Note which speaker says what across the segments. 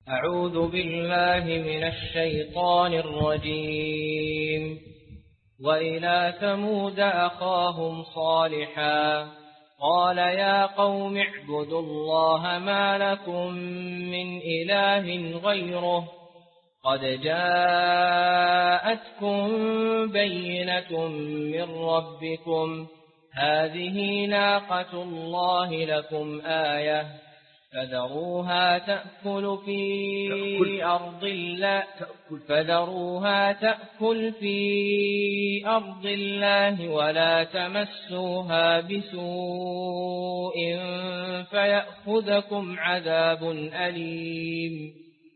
Speaker 1: أعوذ بالله من الشيطان الرجيم. وإلى ثمود أخاهم صالحا قال يا قوم اعبدوا الله ما لكم من إله غيره قد جاءتكم بينة من ربكم هذه ناقة الله لكم آية فذروها تأكل في أرض الله ولا تمسوها بسوء فيأخذكم عذاب أليم.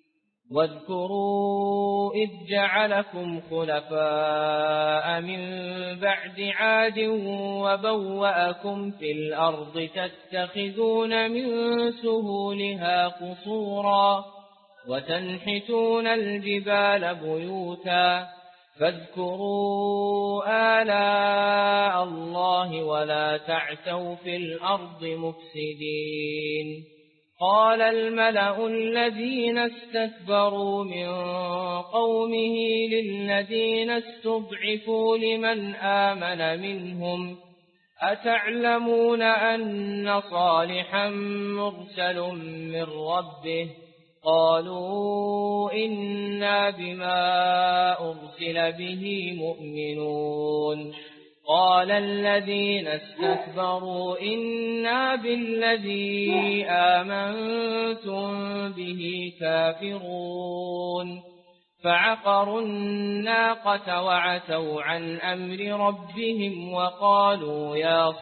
Speaker 1: واذكروا إذ جعلكم خلفاء من بعد عاد وبوأكم في الأرض تتخذون من سهولها قصورا وتنحتون الجبال بيوتا فاذكروا آلاء الله ولا تعثوا في الأرض مفسدين. قال الملأ الذين استكبروا من قومه للذين استضعفوا لمن آمن منهم أتعلمون أن صالحا مرسل من ربه قالوا إنا بما أرسل به مؤمنون. قال الذين استكبروا إنا بالذي آمنتم به كافرون. فعقروا الناقة وعتوا عن أمر ربهم وقالوا يا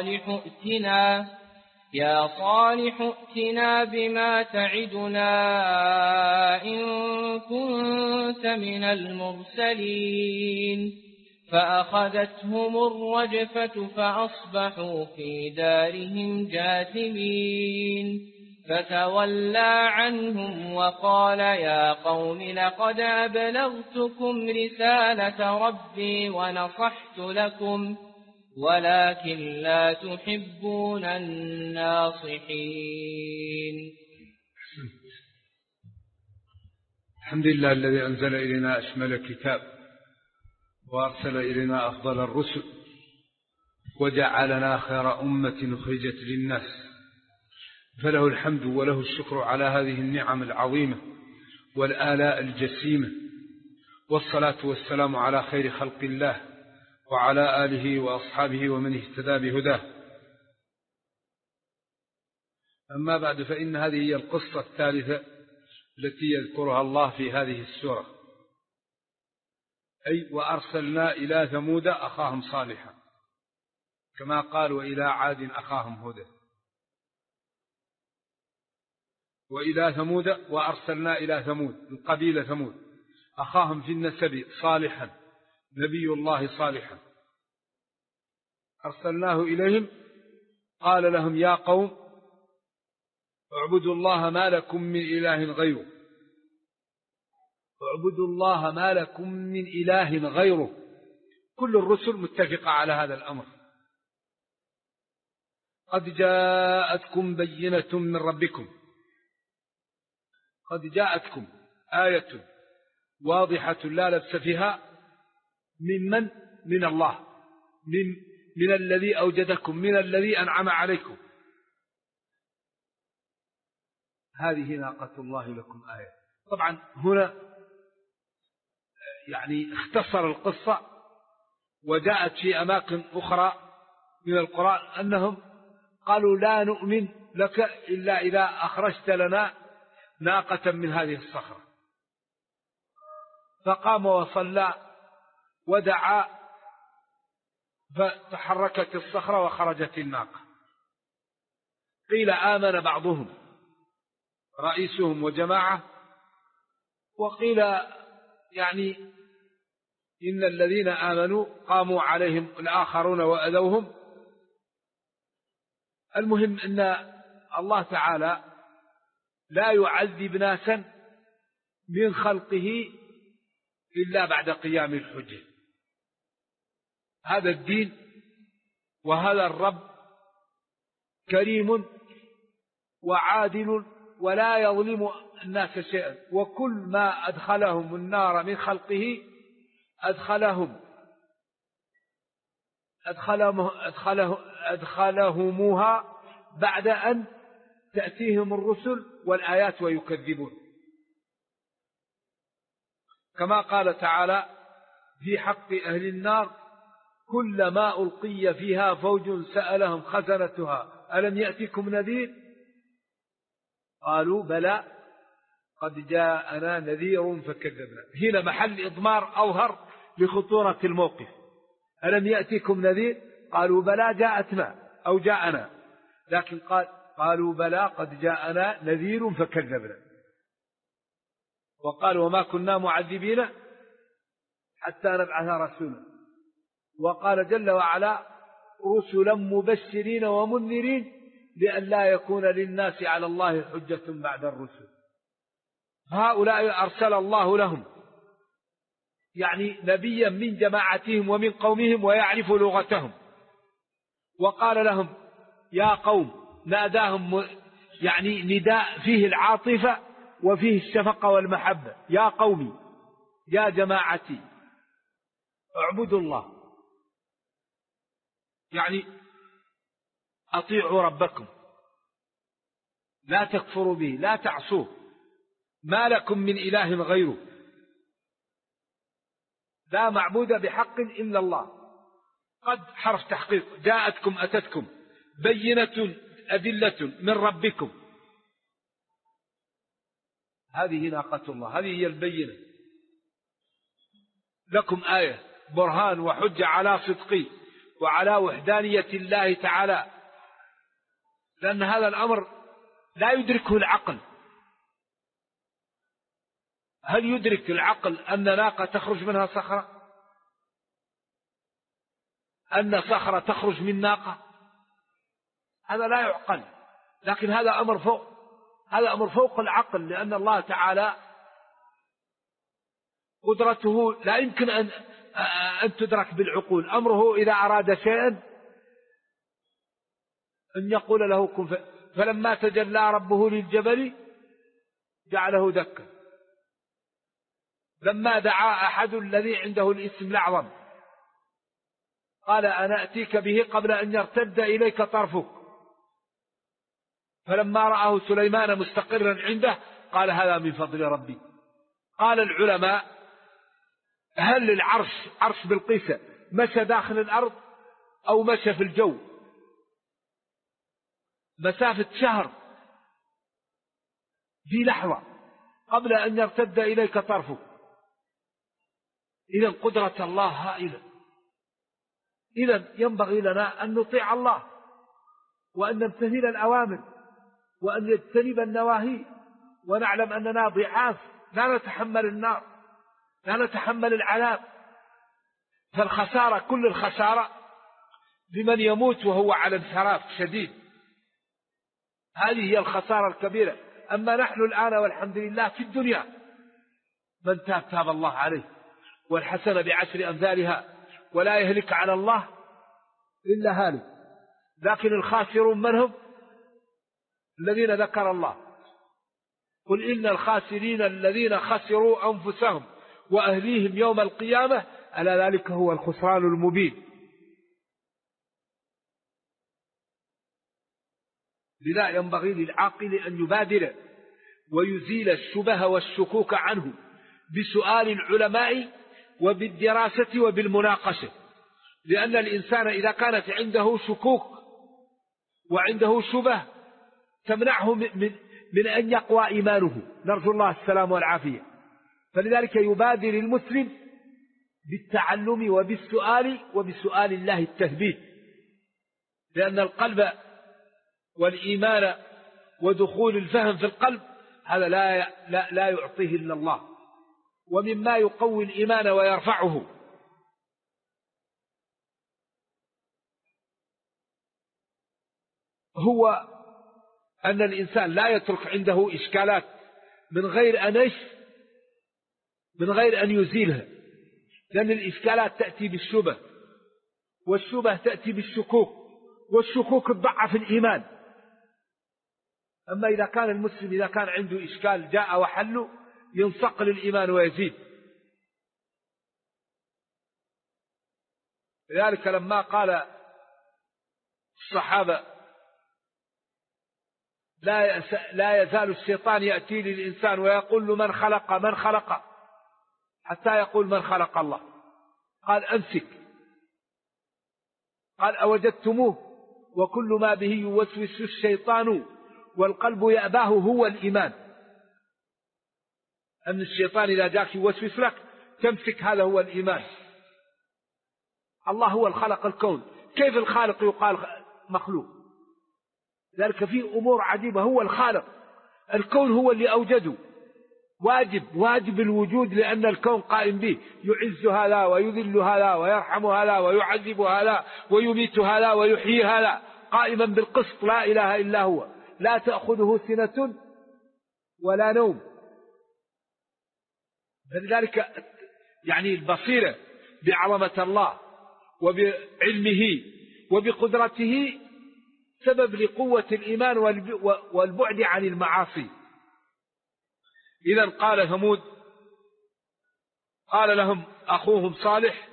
Speaker 1: صالح ائتنا بما تعدنا إن كنت من المرسلين. فأخذتهم الرجفة فأصبحوا في دارهم جاثمين. فتولى عنهم وقال يا قوم لقد أبلغتكم رسالة ربي ونصحت لكم ولكن لا تحبون الناصحين.
Speaker 2: الحمد لله الذي أنزل إلينا أشمل الكتاب وأرسل إلينا أفضل الرسل وجعلنا خير أمة أخرجت للناس، فله الحمد وله الشكر على هذه النعم العظيمة والآلاء الجسيمة، والصلاة والسلام على خير خلق الله وعلى آله وأصحابه ومن اهتدى بهداه. أما بعد، فإن هذه هي القصة الثالثة التي يذكرها الله في هذه السورة، أي وأرسلنا إلى ثمود أخاهم صالحا، كما قال وإلى عاد أخاهم هودا. وإلى ثمود وأرسلنا إلى ثمود القبيلة ثمود أخاهم في النسب صالحا، نبي الله صالحا، أرسلناه إليهم قال لهم يا قوم اعبدوا الله ما لكم من إله غيره، اعبدوا الله ما لكم من إله غيره. كل الرسل متفقة على هذا الأمر. قد جاءتكم بينة من ربكم، قد جاءتكم آية واضحة لا لبس فيها من الله، من الذي أوجدكم، من الذي أنعم عليكم. هذه ناقة الله لكم آية. طبعا هنا يعني اختصر القصة، وجاءت في أماكن أخرى من القرآن أنهم قالوا لا نؤمن لك إلا إذا أخرجت لنا ناقة من هذه الصخرة. فقام وصلى ودعا فتحركت الصخرة وخرجت الناقة. قيل آمن بعضهم رئيسهم وجماعة، وقيل يعني إن الذين آمنوا قاموا عليهم الآخرون وأذوهم. المهم أن الله تعالى لا يعذب ناسا من خلقه إلا بعد قيام الحجة. هذا الدين وهذا الرب كريم وعادل ولا يظلم الناس شيئا، وكل ما أدخلهم النار من خلقه أدخلهموها بعد أن تأتيهم الرسل والآيات ويكذبون، كما قال تعالى في حق أهل النار: كلما ألقي فيها فوج سألهم خزنتها ألم يأتكم نذير قالوا بلى قد جاءنا نذير فكذبنا. هنا محل إضمار أظهر لخطورة الموقف. ألم يأتكم نذير قالوا بلى جاءتنا أو جاءنا، لكن قالوا بلى قد جاءنا نذير فكذبنا. وقال وما كنا معذبين حتى نبعث رسولا. وقال جل وعلا رسلا مبشرين ومنذرين لئلا يكون للناس على الله حجة بعد الرسل. هؤلاء أرسل الله لهم يعني نبيا من جماعتهم ومن قومهم ويعرف لغتهم، وقال لهم يا قوم، ناداهم يعني نداء فيه العاطفة وفيه الشفقة والمحبة: يا قومي يا جماعتي اعبدوا الله، يعني أطيعوا ربكم، لا تكفروا به، لا تعصوه، ما لكم من إله غيره، لا معبود بحق إلا الله. قد حرف تحقيق، جاءتكم أتتكم بينة أدلة من ربكم، هذه ناقة الله، هذه هي البينة، لكم آية برهان وحجة على صدقي وعلى وحدانية الله تعالى، لأن هذا الأمر لا يدركه العقل. هل يدرك العقل أن ناقة تخرج منها صخرة؟ أن صخرة تخرج من ناقة؟ هذا لا يعقل، لكن هذا أمر فوق العقل، لأن الله تعالى قدرته لا يمكن أن تدرك بالعقول. أمره إذا أراد شيئا أن يقول له كن فلما تجلى ربه للجبل جعله دكا. لما دعا أحد الذي عنده الاسم الأعظم قال أنا أتيك به قبل أن يرتد إليك طرفك، فلما رآه سليمان مستقرا عنده قال هذا من فضل ربي. قال العلماء هل العرش عرش بلقيس مشى داخل الأرض أو مشى في الجو مسافة شهر في لحظة قبل أن يرتد إليك طرفك؟ إذن قدرة الله هائلة. إذن ينبغي لنا أن نطيع الله وأن نمتثل الأوامر وأن نجتنب النواهي، ونعلم أننا ضعاف لا نتحمل النار، لا نتحمل العذاب. فالخسارة كل الخسارة لمن يموت وهو على انحراف شديد، هذه هي الخسارة الكبيرة. أما نحن الآن والحمد لله في الدنيا من تاب الله عليه، والحسنة بعشر أمثالها ولا يهلك على الله إلا هالك. لكن الخاسرون من هم؟ الذين ذكر الله: قل إن الخاسرين الذين خسروا أنفسهم وأهليهم يوم القيامة ألا ذلك هو الخسران المبين. لذا ينبغي للعاقل أن يبادر ويزيل الشبه والشكوك عنه بسؤال العلماء وبالدراسة وبالمناقشة، لأن الإنسان إذا كانت عنده شكوك وعنده شبه تمنعه من أن يقوى إيمانه، نرجو الله السلام والعافية. فلذلك يبادر المسلم بالتعلم وبالسؤال وبسؤال الله التثبيت، لأن القلب والإيمان ودخول الفهم في القلب هذا لا يعطيه إلا الله، ومما يقوي الإيمان ويرفعه. هو أن الإنسان لا يترك عنده إشكالات من غير أن يزيلها، لأن الإشكالات تأتي بالشبه، والشبه تأتي بالشكوك، والشكوك تضعف الإيمان. أما إذا كان المسلم إذا كان عنده إشكال جاء وحله ينصق للإيمان ويزيد. لذلك لما قال الصحابة لا يزال الشيطان يأتي للإنسان ويقول له من خلق حتى يقول من خلق الله، قال أمسك، قال أوجدتموه وكل ما به يوسوس الشيطان والقلب يأباه هو الإيمان. أن الشيطان إذا جاك يوسوس لك تمسك، هذا هو الإيمان. الله هو الخلق الكون، كيف الخالق يقال مخلوق؟ ذلك فيه أمور عجيبة. هو الخالق، الكون هو اللي أوجده، واجب الوجود، لأن الكون قائم به، يعز هذا ويذل هذا ويرحم هذا ويعذب هذا ويميت هذا ويحيي هذا، قائما بالقسط لا إله إلا هو، لا تأخذه سنة ولا نوم. فلذلك يعني البصيرة بعظمة الله وبعلمه وبقدرته سبب لقوة الإيمان والبعد عن المعاصي. إذن قال ثمود، قال لهم أخوهم صالح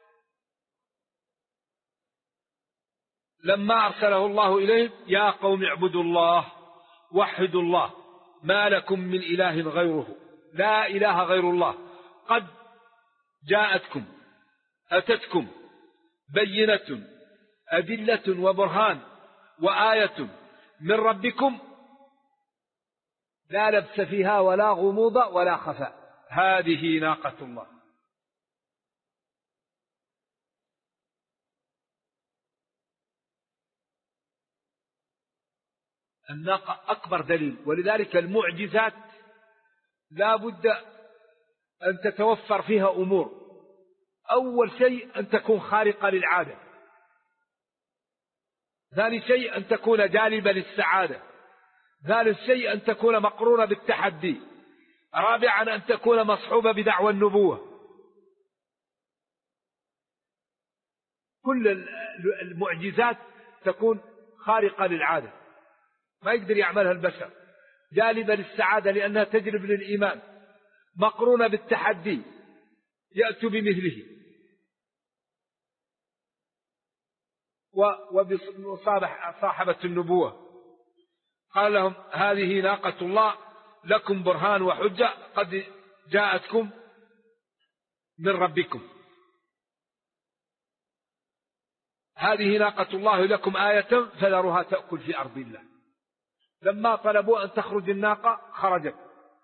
Speaker 2: لما أرسله الله إليهم يا قوم اعبدوا الله وحدوا الله ما لكم من إله غيره، لا إله غير الله، قد أتتكم بينة أدلة وبرهان وآية من ربكم لا لبس فيها ولا غموض ولا خفاء، هذه ناقة الله. الناقة أكبر دليل، ولذلك المعجزات لا بد أن تتوفر فيها أمور. أول شيء أن تكون خارقة للعادة، ثاني شيء أن تكون جالبة للسعادة، ثالث شيء أن تكون مقرونة بالتحدي، رابعا أن تكون مصحوبة بدعوى النبوة. كل المعجزات تكون خارقة للعادة، ما يقدر يعملها البشر، جالبة للسعادة لأنها تجلب للإيمان، مقرونة بالتحدي يأتوا بمثله، وبصاحبة النبوة. قال لهم هذه ناقة الله لكم برهان وحجة قد جاءتكم من ربكم، هذه ناقة الله لكم آية فذروها تأكل في أرض الله. لما طلبوا أن تخرج الناقة خرجت،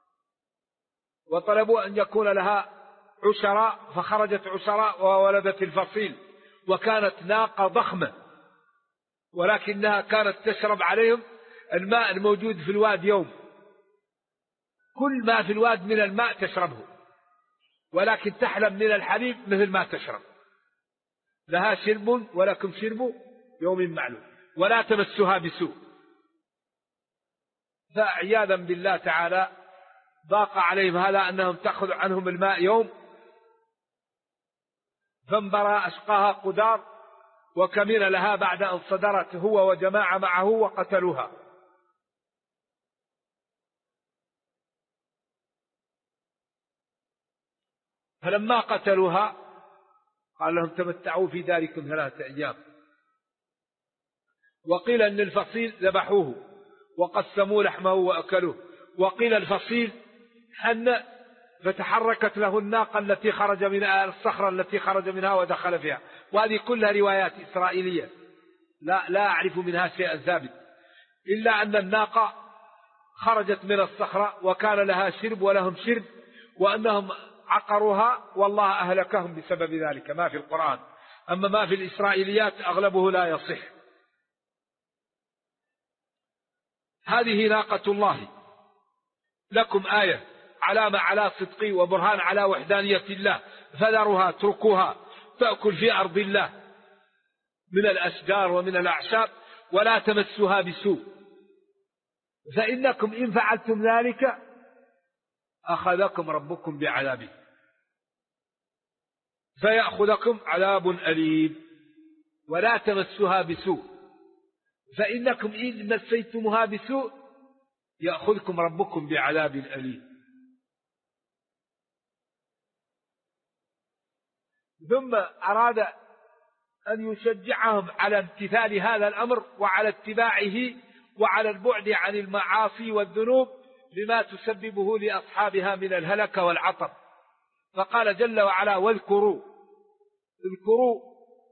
Speaker 2: وطلبوا أن يكون لها عشراء فخرجت عشراء وولدت الفصيل، وكانت ناقة ضخمة، ولكنها كانت تشرب عليهم الماء الموجود في الواد يوم، كل ما في الواد من الماء تشربه، ولكن تحلم من الحليب مثل ما تشرب، لها شرب ولكم شرب يوم معلوم ولا تمسها بسوء. فعياذا بالله تعالى ضاق عليهم هذا أنهم تأخذ عنهم الماء يوم، فانبرى أشقاها قدار وكمن لها بعد أن صدرت هو وجماعة معه وقتلوها. فلما قتلوها قال لهم تمتعوا في داركم 3 أيام. وقيل أن الفصيل ذبحوه وقسموا لحمه وأكلوه، وقيل الفصيل حن فتحركت له الناقة التي خرج منها، الصخرة التي خرج منها ودخل فيها. وهذه كلها روايات إسرائيلية لا أعرف منها شيئا ثابت، إلا أن الناقة خرجت من الصخرة وكان لها شرب ولهم شرب، وأنهم عقروها والله أهلكهم بسبب ذلك، ما في القرآن. أما ما في الإسرائيليات أغلبه لا يصح. هذه ناقة الله لكم آية علامة على صدقه وبرهان على وحدانية الله، فذروها اتركوها تأكل في أرض الله من الأشجار ومن الأعشاب ولا تمسوها بسوء، فإنكم إن فعلتم ذلك أخذكم ربكم بعذابه فيأخذكم عذاب أليم ولا تمسوها بسوء، فإنكم إن مسيتمها بسوء يأخذكم ربكم بعذاب أليم. ثم أراد أن يشجعهم على امتثال هذا الأمر وعلى اتباعه وعلى البعد عن المعاصي والذنوب لما تسببه لأصحابها من الهلك والعطب. فقال جل وعلا: واذكروا، اذكروا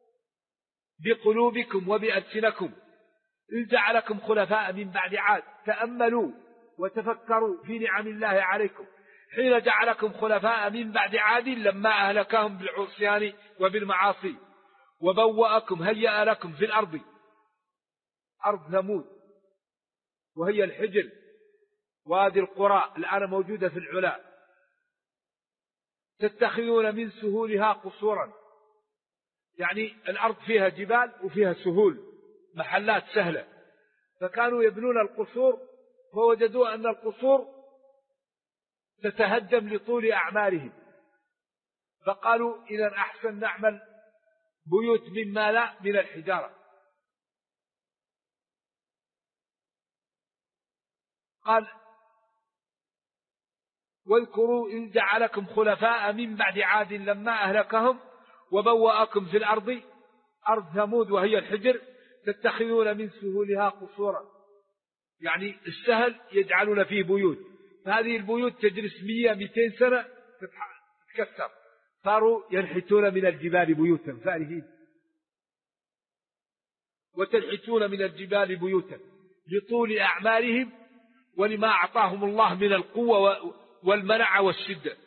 Speaker 2: بقلوبكم وبألسنكم إذ جعلكم خلفاء من بعد عاد. تأملوا وتفكروا في نعم الله عليكم حين جعلكم خلفاء من بعد عاد لما أهلكهم بالعصيان وبالمعاصي، وبوأكم، هيأ لكم في الأرض، أرض ثمود وهي الحجر وهذه القرى الآن موجودة في العلا، تتخذون من سهولها قصورا، يعني الأرض فيها جبال وفيها سهول، محلات سهلة، فكانوا يبنون القصور فوجدوا أن القصور تتهدم لطول أعمارهم، فقالوا إذا أحسن نعمل بيوت مما لا من الحجارة. قال: واذكروا إن جعلكم خلفاء من بعد عاد لما أهلكهم وبوأكم في الأرض، أرض ثمود وهي الحجر، تتخذون من سهولها قصورا، يعني السهل يجعلون فيه بيوت، فهذه البيوت تجلس 100-200 سنة تتكسر، صاروا ينحتون من الجبال بيوتا فارهين، وتنحتون من الجبال بيوتا لطول أعمارهم ولما أعطاهم الله من القوة والمنع والشدة.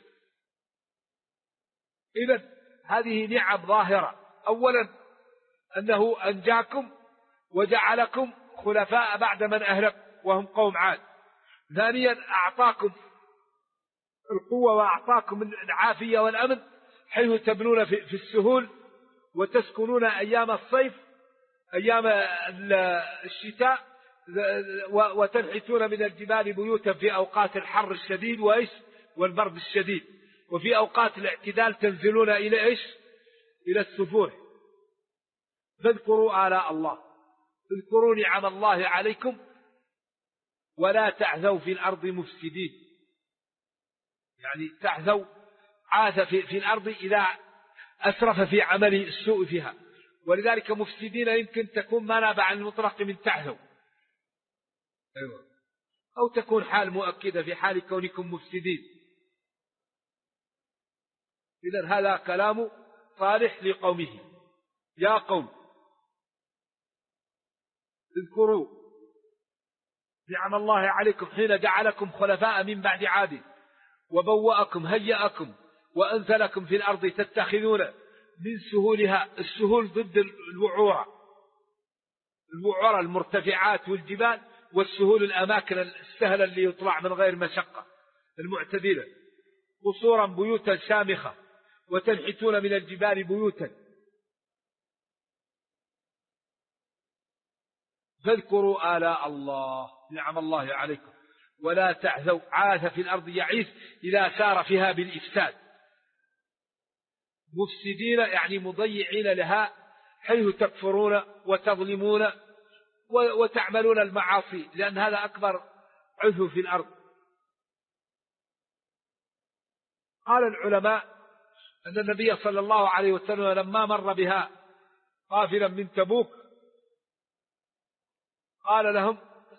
Speaker 2: إذن هذه نعم ظاهرة: أولا أنه أنجاكم وجعلكم خلفاء بعد من أهلك وهم قوم عاد. ثانيا أعطاكم القوة وأعطاكم العافية والأمن حيث تبنون في السهول وتسكنون أيام الصيف أيام الشتاء، وتنحتون من الجبال بيوتا في أوقات الحر الشديد والبرد الشديد، وفي أوقات الاعتدال تنزلون إلى إلى السفوح. فاذكروا آلاء الله، اذكروا نعم الله عليكم ولا تعثوا في الأرض مفسدين، يعني تعثوا عاث في الأرض إذا أسرف في عمله السوء فيها، ولذلك مفسدين يمكن تكون ما نابع عن المطلق من تعثوا، أو تكون حال مؤكدة في حال كونكم مفسدين. إذن هذا كلام صالح لقومه: يا قوم اذكروا نعم الله عليكم حين جعلكم خلفاء من بعد عاد وبوأكم، هيأكم، وأنزلكم في الأرض تتخذون من سهولها، السهول ضد الوعورة المرتفعات والجبال، والسهول الأماكن السهلة اللي يطلع من غير مشقة المعتدلة، قصورا بيوتا شامخة، وتنحتون من الجبال بيوتا. فاذكروا آلاء الله نعم الله عليكم ولا تعثوا، عاث في الأرض يعيث إذا سار فيها بالإفساد، مفسدين يعني مضيعين لها حيث تكفرون وتظلمون وتعملون المعاصي، لأن هذا أكبر عثو في الأرض. قال العلماء أن النبي صلى الله عليه وسلم لما مر بها قافلا من تبوك قال لهم: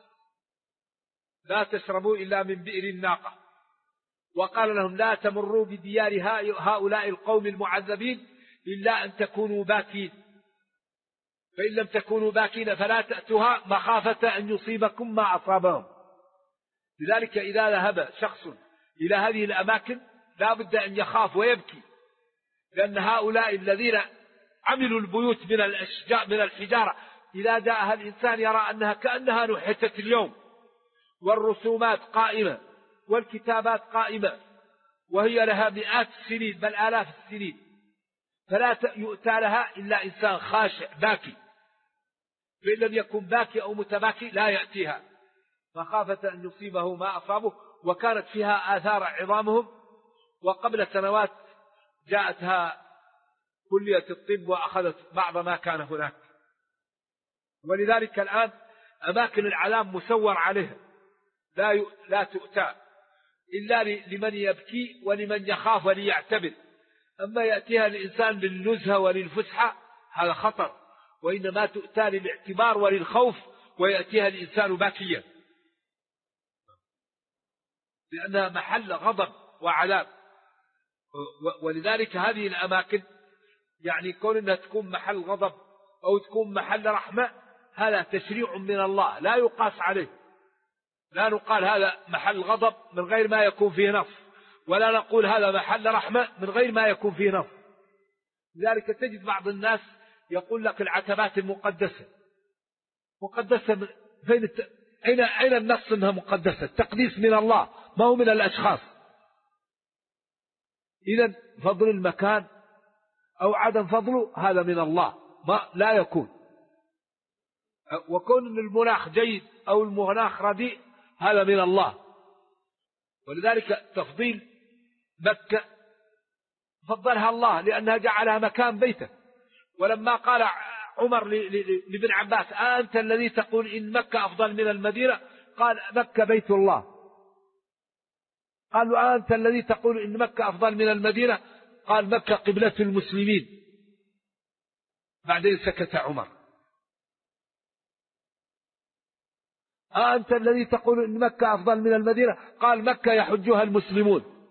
Speaker 2: لا تشربوا إلا من بئر الناقة، وقال لهم: لا تمروا بديار هؤلاء القوم المعذبين إلا أن تكونوا باكين، فإن لم تكونوا باكين فلا تأتوها مخافة أن يصيبكم ما أصابهم. لذلك إذا ذهب شخص إلى هذه الأماكن لا بد أن يخاف ويبكي، لأن هؤلاء الذين عملوا البيوت من الأشجار من الحجارة إذا جاءها الإنسان يرى أنها كأنها نحتت اليوم، والرسومات قائمة والكتابات قائمة وهي لها مئات السنين بل آلاف السنين، فلا يؤتى لها إلا إنسان خاشع باكي، فإن لم يكن باكي أو متباكي لا يأتيها مخافة أن يصيبه ما أصابه. وكانت فيها آثار عظامهم، وقبل سنوات جاءتها كلية الطب وأخذت بعض ما كان هناك، ولذلك الآن أماكن العلام مسور عليها
Speaker 3: لا تؤتى إلا لمن يبكي ولمن يخاف وليعتبر. أما يأتيها الإنسان للنزهة وللفسحة هذا خطر، وإنما تؤتى للاعتبار وللخوف، ويأتيها الإنسان باكيا لأنها محل غضب وعذاب. ولذلك هذه الأماكن يعني كون أنها تكون محل غضب أو تكون محل رحمة هذا تشريع من الله لا يقاس عليه. لا نقال هذا محل غضب من غير ما يكون فيه نص، ولا نقول هذا محل رحمة من غير ما يكون فيه نص. لذلك تجد بعض الناس يقول لك العتبات المقدسة مقدسة أين النص أنها مقدسة؟ التقديس من الله ما هو من الأشخاص. إذن فضل المكان أو عدم فضله هذا من الله لا يكون. وكون المناخ جيد أو المناخ رديء هذا من الله. ولذلك تفضيل مكة فضلها الله لأنها جعلها مكان بيته. ولما قال عمر لابن عباس أنت الذي تقول إن مكة أفضل من المدينة؟ قال مكة بيت الله. قالوا أنت الذي تقول إن مكة أفضل من المدينة؟ قال مكة قبلة المسلمين. بعدين سكت عمر. أنت الذي تقول إن مكة أفضل من المدينة؟ قال مكة يحجها المسلمون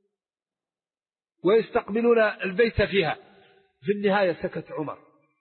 Speaker 3: ويستقبلون البيت فيها. في النهاية سكت عمر.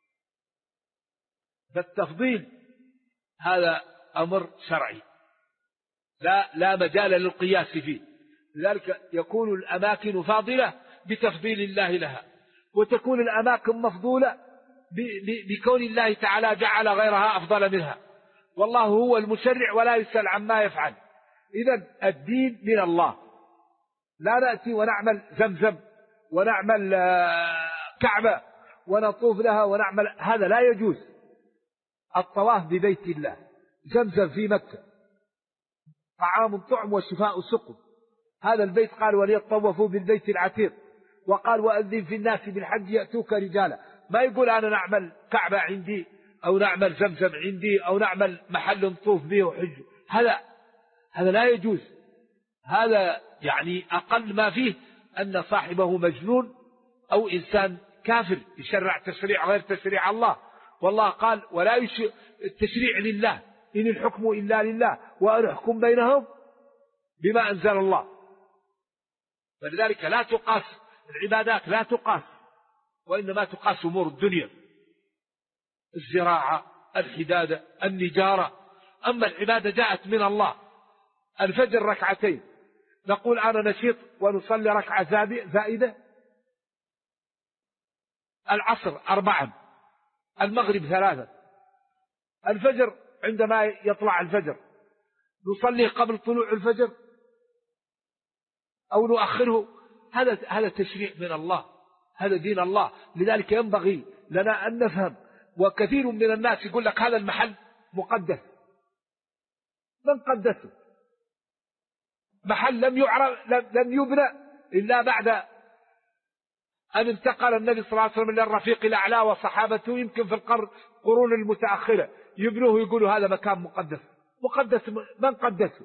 Speaker 3: فالتفضيل هذا أمر شرعي لا مجال للقياس فيه. لذلك يكون الأماكن فاضلة بتفضيل الله لها، وتكون الأماكن مفضولة بكون الله تعالى جعل غيرها أفضل منها. والله هو المشرع ولا يسأل عما يفعل. إذن الدين من الله. لا نأتي ونعمل زمزم ونعمل كعبة ونطوف لها ونعمل، هذا لا يجوز. الطواف ببيت الله، زمزم في مكة، طعام طعم وشفاء سقم. هذا البيت قال وليطوفوا بالبيت العتيق، وقال وأذن في الناس بالحج يأتوك رجالا. ما يقول أنا نعمل كعبة عندي أو نعمل زمزم عندي أو نعمل محل نطوف به وحج. هذا لا يجوز. هذا يعني أقل ما فيه أن صاحبه مجنون أو إنسان كافر يشرع تشريع غير تشريع الله. والله قال ولا التشريع لله إن الحكم إلا لله وأن أحكم بينهم بما أنزل الله. فلذلك لا تقاس العبادات، لا تقاس، وإنما تقاس أمور الدنيا، الزراعة، الحدادة، النجارة. أما العبادة جاءت من الله. الفجر ركعتين نقول أنا نشيط ونصلي ركعة زائدة. العصر 4، المغرب 3، الفجر عندما يطلع الفجر نصلي قبل طلوع الفجر أو نؤخره. هذا تشريع من الله، هذا دين الله. لذلك ينبغي لنا أن نفهم. وكثير من الناس يقول لك هذا المحل مقدس. من قدسه؟ محل لم يبنى إلا بعد أن انتقل النبي صلى الله عليه وسلم للرفيق الأعلى وصحابته يمكن في القرون المتأخرة يبنوه يقولوا هذا مكان مقدس. مقدس من قدسه؟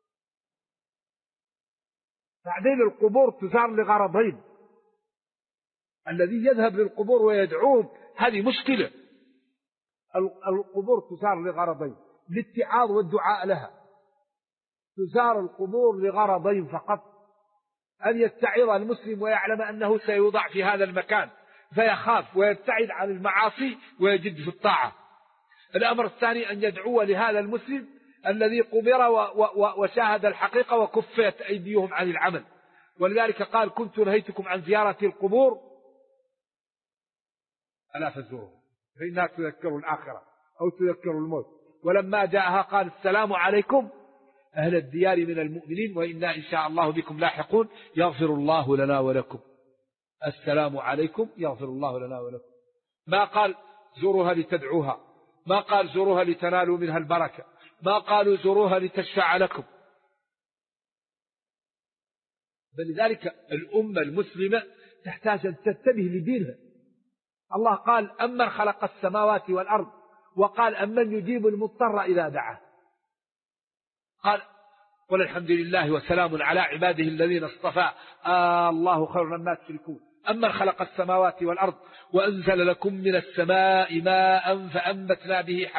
Speaker 3: بعدين القبور تزار لغرضين. الذي يذهب للقبور ويدعوهم هذه مشكلة. القبور تزار لغرضين، للاتعاظ والدعاء لها. تزار القبور لغرضين فقط: أن يتعظ المسلم ويعلم أنه سيوضع في هذا المكان فيخاف ويبتعد عن المعاصي ويجد في الطاعة. الأمر الثاني أن يدعو لهذا المسلم الذي قبر وشاهد الحقيقة وكفت أيديهم عن العمل. ولذلك قال كنت نهيتكم عن زيارة القبور ألا فزوروها فإنها تذكر الآخرة أو تذكر الموت. ولما جاءها قال السلام عليكم أهل الديار من المؤمنين وإنا إن شاء الله بكم لاحقون يغفر الله لنا ولكم. السلام عليكم يغفر الله لنا ولكم. ما قال زوروها لتدعوها، ما قال زوروها لتنالوا منها البركة، ما قالوا زوروها لتشفع لكم. فلذلك الأمة المسلمة تحتاج أن تنتبه لدينها. الله قال أمن خلق السماوات والأرض، وقال أمن يجيب المضطر إذا دعاه. قال قل الحمد لله وسلام على عباده الذين اصطفى الله خير مما تشركون أمن خلق السماوات والأرض وأنزل لكم من السماء ماء فأنبتنا به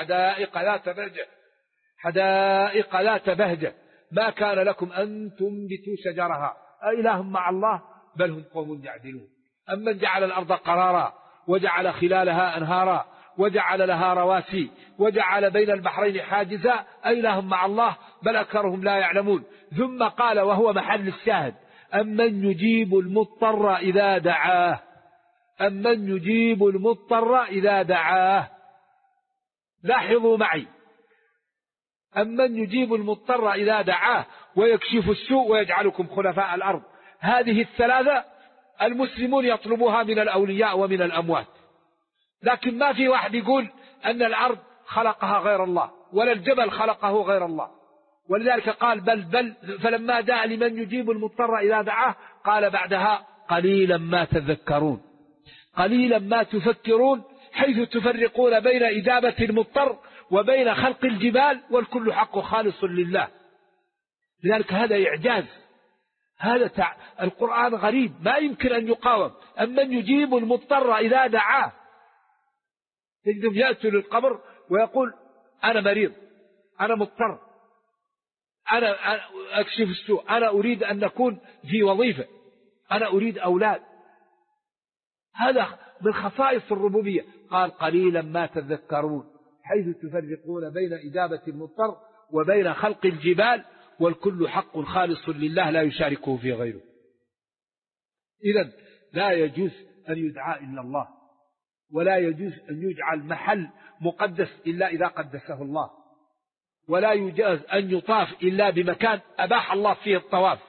Speaker 3: حدائق ذات بهجة ما كان لكم أن تنبتوا شجرها أإله مع الله بل هم قوم يعدلون أمن جعل الأرض قرارا وجعل خلالها أنهارا وجعل لها رواسي وجعل بين البحرين حاجزا أإله مع الله بل أكثرهم لا يعلمون. ثم قال وهو محل الشاهد أمن يجيب المضطر إذا دعاه أمن يجيب المضطر إذا دعاه. لاحظوا معي أمن يجيب المضطر إذا دعاه ويكشف السوء ويجعلكم خلفاء الأرض. هذه الثلاثة المسلمون يطلبوها من الأولياء ومن الأموات، لكن ما في واحد يقول أن الأرض خلقها غير الله ولا الجبل خلقه غير الله. ولذلك قال بل فلما دعا لمن يجيب المضطر إذا دعاه قال بعدها قليلا ما تذكرون قليلا ما تفكرون حيث تفرقون بين إجابة المضطر وبين خلق الجبال والكل حق خالص لله. لذلك هذا إعجاز، هذا القرآن غريب ما يمكن أن يقاوم. أمن يجيب المضطر إذا دعاه، تجدهم يأتوا للقبر ويقول أنا مريض أنا مضطر أنا أكشف السوء أنا أريد أن نكون في وظيفة أنا أريد أولاد. هذا من خصائص الربوبية. قال قليلا ما تذكرون حيث تفرقون بين إجابة المضطر وبين خلق الجبال والكل حق خالص لله لا يشاركه في غيره. إذن لا يجوز أن يدعى إلا الله، ولا يجوز أن يجعل محل مقدس إلا إذا قدسه الله، ولا يجوز أن يطاف إلا بمكان أباح الله فيه الطواف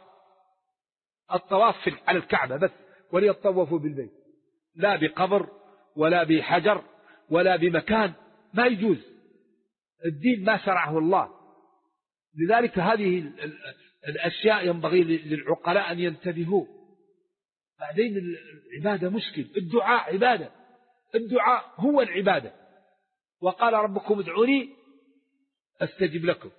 Speaker 3: على الكعبة بس وليطوفوا بالبيت، لا بقبر ولا بحجر ولا بمكان، ما يجوز. الدين ما شرعه الله. لذلك هذه الأشياء ينبغي للعقلاء أن ينتبهوا. بعدين العبادة مشكل، الدعاء عبادة، الدعاء هو العبادة. وقال ربكم ادعوني أستجب لكم.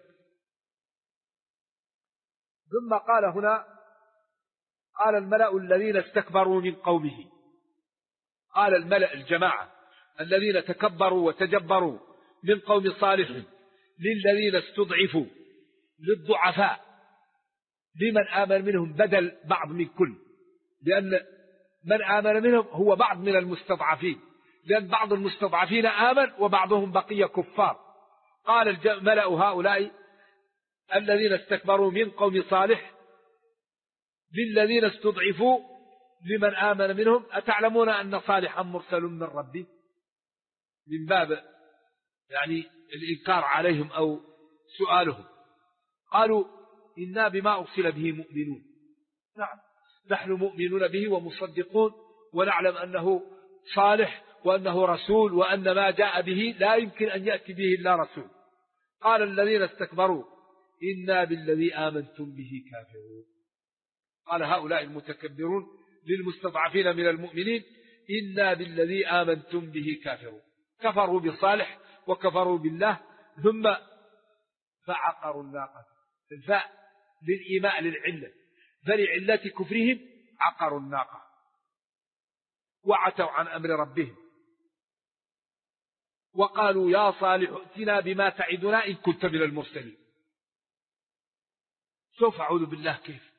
Speaker 3: ثم قال هنا قال الملأ الذين استكبروا من قومه، قال الملأ الجماعة الذين تكبروا وتجبروا من قوم صالح للذين استضعفوا للضعفاء لمن آمن منهم بدل بعض من كل، لأن من آمن منهم هو بعض من المستضعفين، لأن بعض المستضعفين آمن وبعضهم بقي كفار. قال الملأ هؤلاء الذين استكبروا من قوم صالح للذين استضعفوا لمن آمن منهم أتعلمون أن صالحا مرسل من ربي، من باب يعني الإنكار عليهم أو سؤالهم. قالوا إنا بما أرسل به مؤمنون. نعم نحن مؤمنون به ومصدقون ونعلم أنه صالح وأنه رسول وأن ما جاء به لا يمكن أن يأتي به إلا رسول. قال الذين استكبروا إنا بالذي آمنتم به كافرون. قال هؤلاء المتكبرون للمستضعفين من المؤمنين إنا بالذي آمنتم به كافرون، كفروا بصالح وكفروا بالله. ثم فعقروا الناقة، الفاء للإيماء للعلة، فلعلة كفرهم عقروا الناقة وعتوا عن أمر ربهم وقالوا يا صالح ائتنا بما تعدنا إن كنت من المرسلين. سوف أعوذ بالله كيف.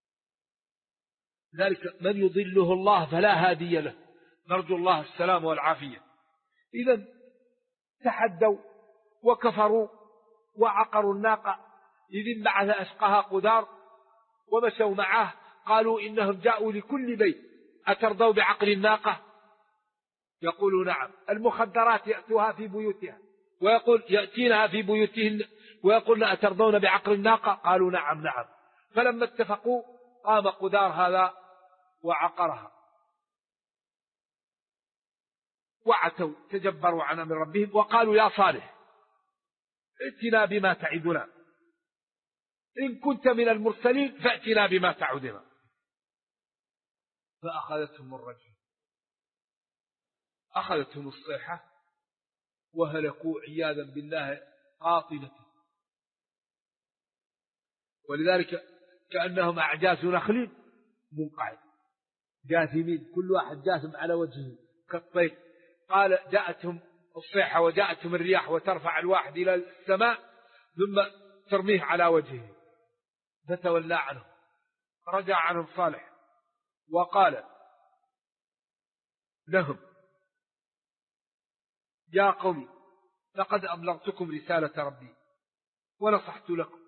Speaker 3: ذلك من يضله الله فلا هادي له، نرجو الله السلام والعافية. إذا تحدوا وكفروا وعقروا الناقة إذ بعث أشقها قدار ومشوا معه. قالوا إنهم جاءوا لكل بيت أترضوا بعقل الناقة؟ يقولوا نعم. المخدرات يأتوها في بيوتها ويقول يأتينها في بيوتهن ويقول أترضون بعقل الناقة؟ قالوا نعم نعم. فلما اتفقوا قام قدار هذا وعقرها وعتوا تجبروا عن أمر ربهم وقالوا يا صالح ائتنا بما تعدنا إن كنت من المرسلين فأتنا بما تعدنا. فأخذتهم الرجل، أخذتهم الصيحة وهلكوا عياذا بالله قاطبة. ولذلك كأنهم أعجاز نخل منقعد جاثمين، كل واحد جاثم على وجهه كالطير. قال جاءتهم الصيحة وجاءتهم الرياح وترفع الواحد إلى السماء ثم ترميه على وجهه فتولى عنه. رجع عنهم صالح وقال لهم يا قوم لقد أبلغتكم رسالة ربي ونصحت لكم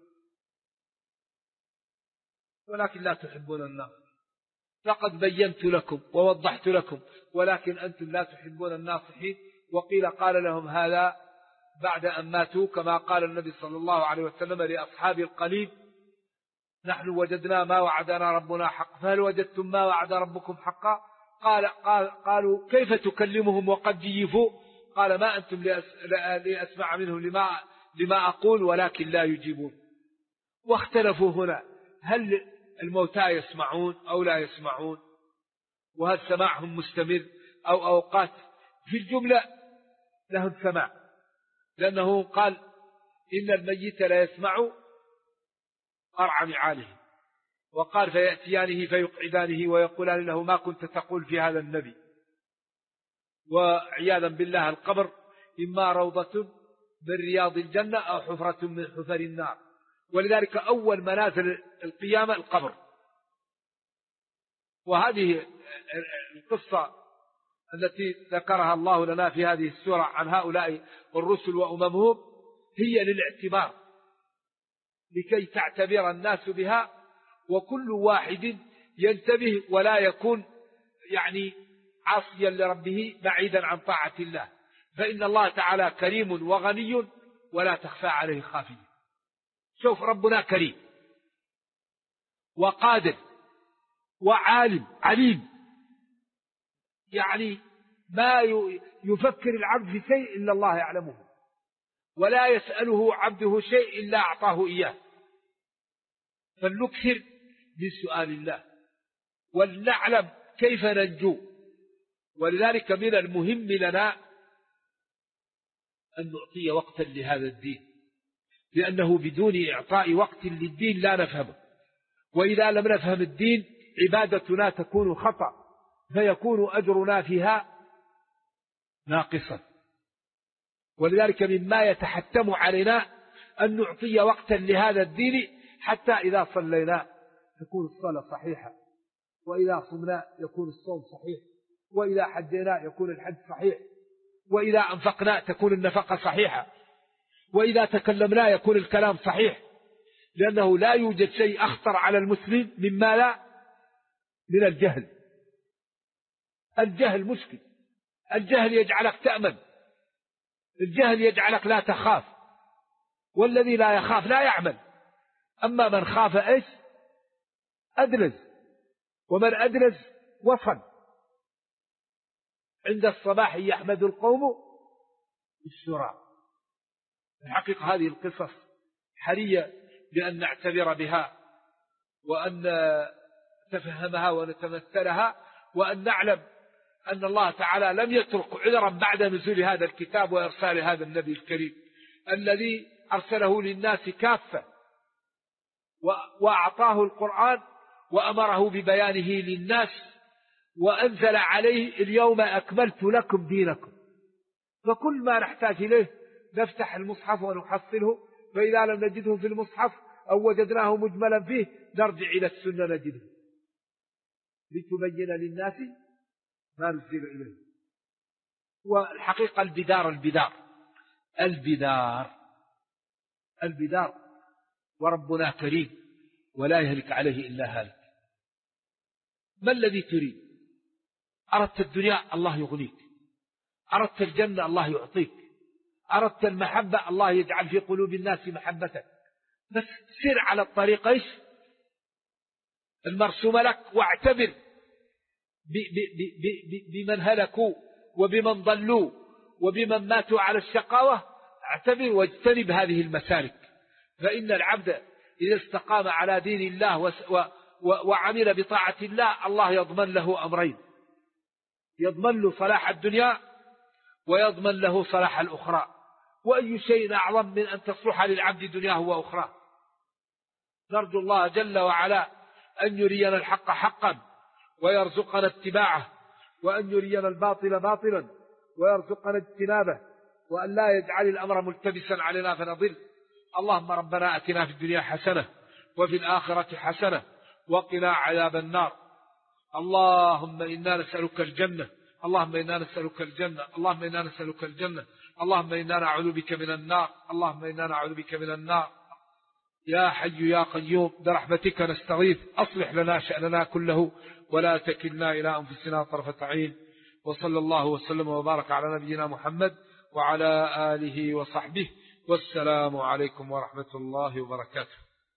Speaker 3: ولكن لا تحبون الناس، لقد بينت لكم ووضحت لكم ولكن أنتم لا تحبون الناصحين. وقيل قال لهم هذا بعد أن ماتوا، كما قال النبي صلى الله عليه وسلم لأصحاب القليب نحن وجدنا ما وعدنا ربنا حق فهل وجدتم ما وعد ربكم حقا؟ قالوا كيف تكلمهم وقد جيفوا؟ قال ما أنتم لأسمع منهم لما أقول ولكن لا يجيبون. واختلفوا هنا هل الموتى يسمعون أو لا يسمعون، وهل سماعهم مستمر أو أوقات؟ في الجملة لهم سماع، لأنه قال إن الميت لا يسمع قرع نعاله، وقال فيأتيانه فيقعدانه ويقولان له ما كنت تقول في هذا النبي. وعياذا بالله القبر إما روضة من رياض الجنة أو حفرة من حفر النار، ولذلك أول منازل القيامة القبر. وهذه القصة التي ذكرها الله لنا في هذه السورة عن هؤلاء الرسل وأممهم هي للاعتبار، لكي تعتبر الناس بها وكل واحد ينتبه ولا يكون عاصيا لربه بعيدا عن طاعة الله، فإن الله تعالى كريم وغني ولا تخفى عليه خافية. شوف ربنا كريم وقادر وعالم عليم، ما يفكر العبد في شيء إلا الله يعلمه، ولا يسأله عبده شيء إلا أعطاه إياه. فلنكثر من سؤال الله ولنعلم كيف ننجو. ولذلك من المهم لنا أن نعطي وقتا لهذا الدين، لأنه بدون إعطاء وقت للدين لا نفهمه، وإذا لم نفهم الدين عبادتنا تكون خطأ فيكون أجرنا فيها ناقصا. ولذلك مما يتحتم علينا أن نعطي وقتا لهذا الدين، حتى إذا صلينا تكون الصلاة صحيحة، وإذا صمنا يكون الصوم صحيح، وإذا حجنا يكون الحج صحيح، وإذا أنفقنا تكون النفقة صحيحة، وإذا تكلمنا يكون الكلام صحيح، لأنه لا يوجد شيء أخطر على المسلم مما لا من الجهل. الجهل مشكل، الجهل يجعلك تأمن، الجهل يجعلك لا تخاف، والذي لا يخاف لا يعمل. أما من خاف إيش؟ أدلز، ومن أدلز وصل. عند الصباح يحمد القوم الشراء. الحقيقة هذه القصص حرية بأن نعتبر بها وأن نتفهمها ونتمثلها، وأن نعلم أن الله تعالى لم يترك عذرا بعد نزول هذا الكتاب وإرسال هذا النبي الكريم الذي أرسله للناس كافة، وأعطاه القرآن وأمره ببيانه للناس، وأنزل عليه اليوم أكملت لكم دينكم. فكل ما نحتاج إليه نفتح المصحف ونحصله، فإذا لم نجده في المصحف أو وجدناه مجملا فيه نرجع إلى السنة نجده، لتبين للناس ما نزل إليه. والحقيقة البدار وربنا كريم ولا يهلك عليه إلا هالك. ما الذي تريد؟ أردت الدنيا الله يغنيك، أردت الجنة الله يعطيك، أردت المحبة الله يجعل في قلوب الناس محبتك. بس سر على الطريق إيش المرسوم لك، واعتبر بمن هلكوا وبمن ضلوا وبمن ماتوا على الشقاوة. اعتبر واجتنب هذه المسالك، فإن العبد إذا استقام على دين الله وعمل بطاعة الله، الله يضمن له أمرين: يضمن له صلاح الدنيا ويضمن له صلاح الأخرى. وأي شيء أعظم من أن تصلح للعبد دنياه وأخرى؟ نرجو الله جل وعلا أن يرينا الحق حقا ويرزقنا اتباعه، وأن يرينا الباطل باطلا ويرزقنا اجتنابه، وأن لا يجعل الأمر ملتبسا علينا فنضل. اللهم ربنا أتنا في الدنيا حسنة وفي الآخرة حسنة وقنا عذاب النار. اللهم إنا نسألك الجنة، اللهم إنا نسألك الجنة، اللهم إنا نسألك الجنة، اللهم إنا نعوذ بك من النار، اللهم إنا نعوذ بك من النار. يا حي يا قيوم برحمتك نستغيث، أصلح لنا شأننا كله ولا تكلنا إلى أنفسنا طرفة عين. وصلى الله وسلم وبارك على نبينا محمد وعلى آله وصحبه، والسلام عليكم ورحمة الله وبركاته.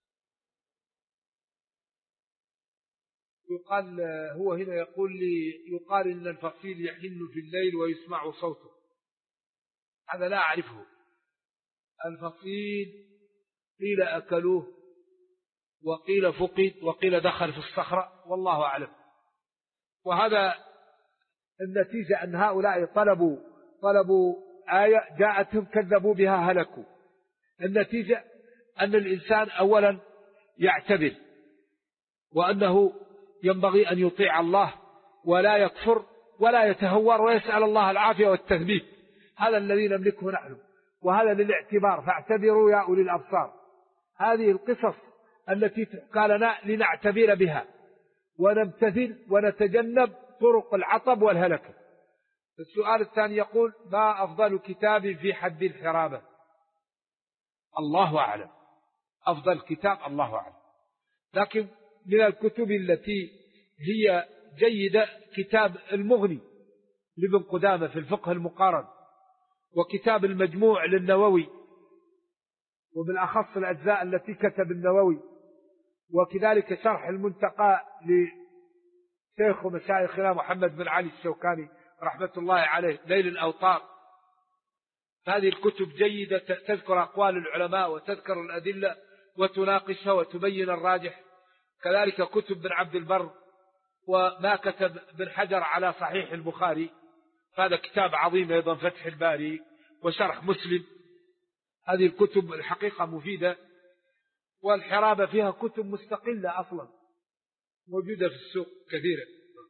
Speaker 3: يقال هو هنا يقول لي يقال إن الفصيل يحن في الليل ويسمع صوته، هذا لا أعرفه. الفصيل قيل أكلوه وقيل فقد وقيل دخل في الصخرة، والله أعلم. وهذا النتيجة أن هؤلاء طلبوا آية جاءتهم كذبوا بها هلكوا. النتيجة أن الإنسان أولا يعتبر، وأنه ينبغي أن يطيع الله ولا يكفر ولا يتهور ويسأل الله العافية والتثبيت. هذا الذي نملكه نحن، وهذا للاعتبار، فاعتبروا يا أولي الأبصار. هذه القصص التي تحكى لنا لنعتبر بها ونمتثل ونتجنب طرق العطب والهلكة. السؤال الثاني يقول: ما أفضل كتاب في حد الحرابة؟ الله أعلم، أفضل كتاب الله أعلم. لكن من الكتب التي هي جيدة كتاب المغني لابن قدامة في الفقه المقارن، وكتاب المجموع للنووي، وبالأخص الأجزاء التي كتب النووي، وكذلك شرح المنتقى لشيخ مشايخنا محمد بن علي الشوكاني رحمة الله عليه ليل الأوطار. هذه الكتب جيدة، تذكر أقوال العلماء وتذكر الأدلة وتناقشها وتبين الراجح. كذلك كتب بن عبد البر، وما كتب بن حجر على صحيح البخاري، هذا كتاب عظيم أيضا، فتح الباري وشرح مسلم. هذه الكتب الحقيقة مفيدة، والحرابة فيها كتب مستقلة أصلا موجودة في السوق كثيرة.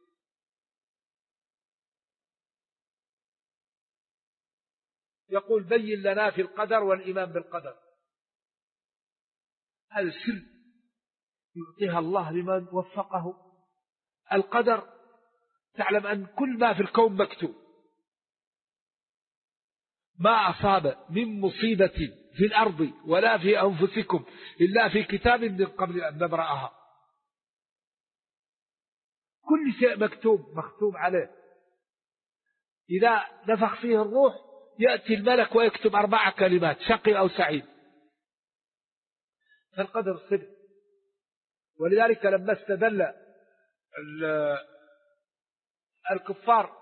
Speaker 3: يقول: بين لنا في القدر والإيمان بالقدر. هذا السر يعطيها الله لمن وفقه. القدر، تعلم أن كل ما في الكون مكتوب، ما أصاب من مصيبة في الأرض ولا في أنفسكم إلا في كتاب من قبل أن نبرأها. كل شيء مكتوب عليه. إذا نفخ فيه الروح يأتي الملك ويكتب 4 كلمات: شقي أو سعيد. فالقدر صدق. ولذلك لما استدل الكفار